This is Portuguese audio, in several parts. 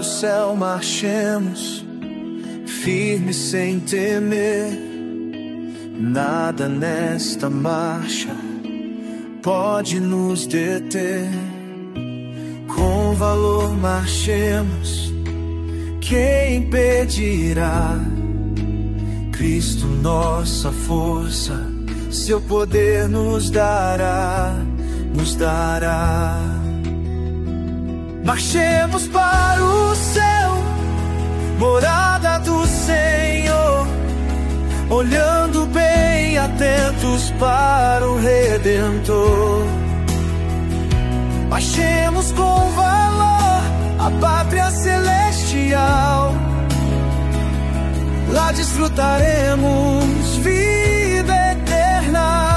o céu marchemos, firmes sem temer. Nada nesta marcha pode nos deter. Com valor marchemos, quem impedirá? Cristo nossa força, seu poder nos dará, nos dará. Marchemos para o céu, morada do Senhor, olhando bem atentos para o Redentor. Marchemos com valor a pátria celestial, lá desfrutaremos vida eterna.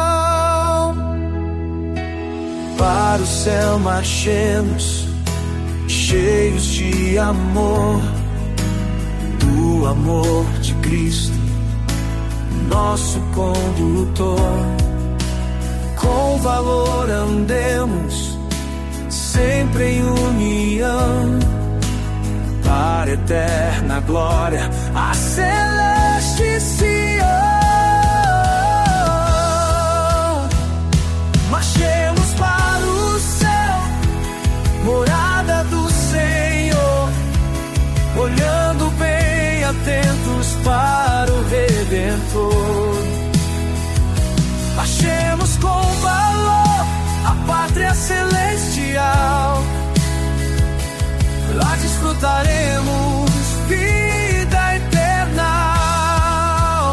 Para o céu marchemos, cheios de amor, do amor de Cristo, nosso condutor. Com valor andemos, sempre em união, para a eterna glória, a celeste Sião. Marchemos para o céu, morada do Senhor, olhando bem atentos para o Redentor. Marchemos com valor a pátria celestial, lá desfrutaremos vida eterna.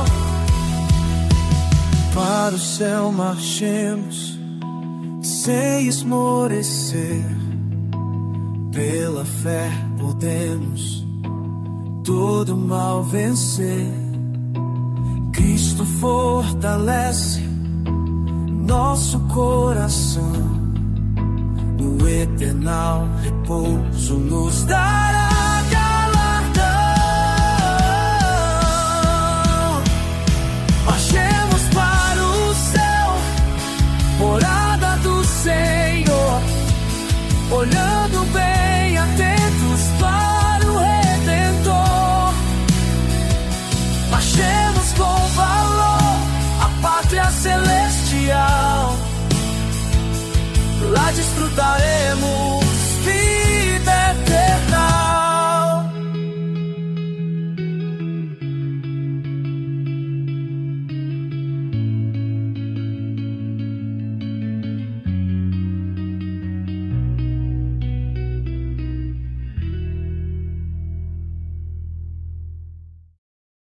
Para o céu marchemos, sem esmorecer, pela fé podemos todo mal vencer. Cristo fortalece nosso coração, no eternal repouso nos dará.